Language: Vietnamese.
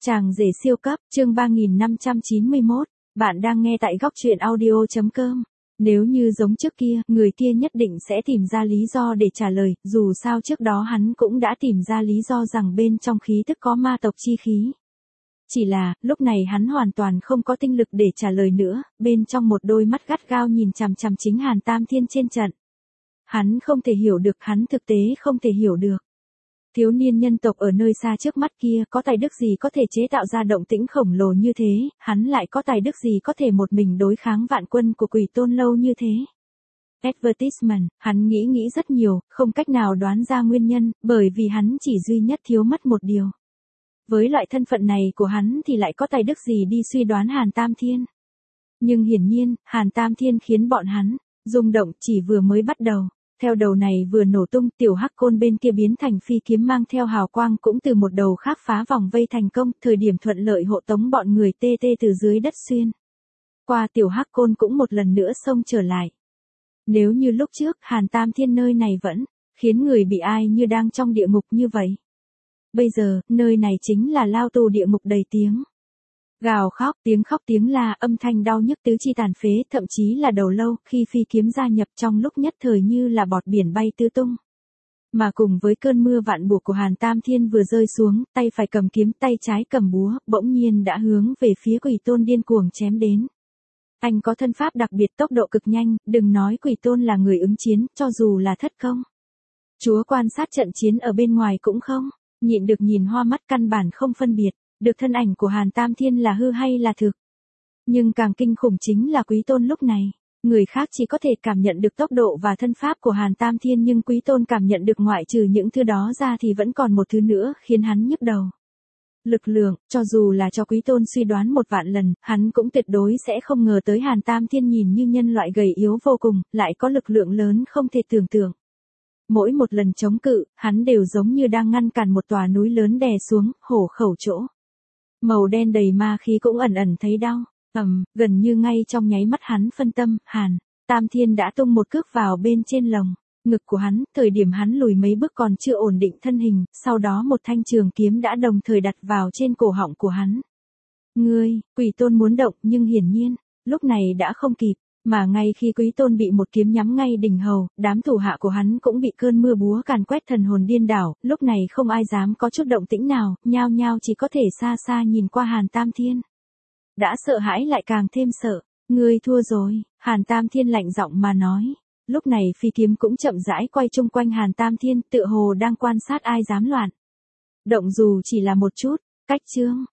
Chàng rể siêu cấp, chương 3591, bạn đang nghe tại góc truyện audio.com. Nếu như giống trước kia, người kia nhất định sẽ tìm ra lý do để trả lời, dù sao trước đó hắn cũng đã tìm ra lý do rằng bên trong khí tức có ma tộc chi khí. Chỉ là, lúc này hắn hoàn toàn không có tinh lực để trả lời nữa, bên trong một đôi mắt gắt gao nhìn chằm chằm chính Hàn Tam Thiên trên trận. Hắn không thể hiểu được, hắn thực tế không thể hiểu được. Thiếu niên nhân tộc ở nơi xa trước mắt kia có tài đức gì có thể chế tạo ra động tĩnh khổng lồ như thế, hắn lại có tài đức gì có thể một mình đối kháng vạn quân của Quỷ Tôn lâu như thế. Advertisement, hắn nghĩ rất nhiều, không cách nào đoán ra nguyên nhân, bởi vì hắn chỉ duy nhất thiếu mất một điều. Với loại thân phận này của hắn thì lại có tài đức gì đi suy đoán Hàn Tam Thiên. Nhưng hiển nhiên, Hàn Tam Thiên khiến bọn hắn rung động chỉ vừa mới bắt đầu. Theo đầu này vừa nổ tung, tiểu hắc côn bên kia biến thành phi kiếm mang theo hào quang cũng từ một đầu khác phá vòng vây thành công, thời điểm thuận lợi hộ tống bọn người tê từ dưới đất xuyên qua, tiểu hắc côn cũng một lần nữa xông trở lại. Nếu như lúc trước, Hàn Tam Thiên nơi này vẫn khiến người bị ai như đang trong địa ngục như vậy. Bây giờ, nơi này chính là lao tù địa ngục đầy tiếng gào khóc, tiếng la, âm thanh đau nhức tứ chi tàn phế, thậm chí là đầu lâu, khi phi kiếm gia nhập trong lúc nhất thời như là bọt biển bay tứ tung. Mà cùng với cơn mưa vạn buộc của Hàn Tam Thiên vừa rơi xuống, tay phải cầm kiếm, tay trái cầm búa, bỗng nhiên đã hướng về phía Quỷ Tôn điên cuồng chém đến. Anh có thân pháp đặc biệt, tốc độ cực nhanh, đừng nói Quỷ Tôn là người ứng chiến, cho dù là thất công. Chúa quan sát trận chiến ở bên ngoài cũng không nhịn được nhìn hoa mắt, căn bản không phân biệt được thân ảnh của Hàn Tam Thiên là hư hay là thực. Nhưng càng kinh khủng chính là Quý Tôn lúc này. Người khác chỉ có thể cảm nhận được tốc độ và thân pháp của Hàn Tam Thiên, nhưng Quý Tôn cảm nhận được ngoại trừ những thứ đó ra thì vẫn còn một thứ nữa khiến hắn nhức đầu. Lực lượng, cho dù là cho Quý Tôn suy đoán 1.000.000 lần, hắn cũng tuyệt đối sẽ không ngờ tới Hàn Tam Thiên nhìn như nhân loại gầy yếu vô cùng, lại có lực lượng lớn không thể tưởng tượng. Mỗi một lần chống cự, hắn đều giống như đang ngăn cản một tòa núi lớn đè xuống, hổ khẩu chỗ. Màu đen đầy ma khí cũng ẩn ẩn thấy đau. Gần như ngay trong nháy mắt hắn phân tâm, Hàn Tam Thiên đã tung một cước vào bên trên lồng ngực của hắn, thời điểm hắn lùi mấy bước còn chưa ổn định thân hình, sau đó một thanh trường kiếm đã đồng thời đặt vào trên cổ họng của hắn. Quỷ Tôn muốn động nhưng hiển nhiên, lúc này đã không kịp, mà ngay khi Quý Tôn bị một kiếm nhắm ngay đỉnh hầu, đám thủ hạ của hắn cũng bị cơn mưa búa càn quét thần hồn điên đảo, lúc này không ai dám có chút động tĩnh nào, nhao nhao chỉ có thể xa xa nhìn qua Hàn Tam Thiên. Đã sợ hãi lại càng thêm sợ, ngươi thua rồi, Hàn Tam Thiên lạnh giọng mà nói. Lúc này phi kiếm cũng chậm rãi quay chung quanh Hàn Tam Thiên, tựa hồ đang quan sát ai dám loạn động dù chỉ là một chút. Cách chương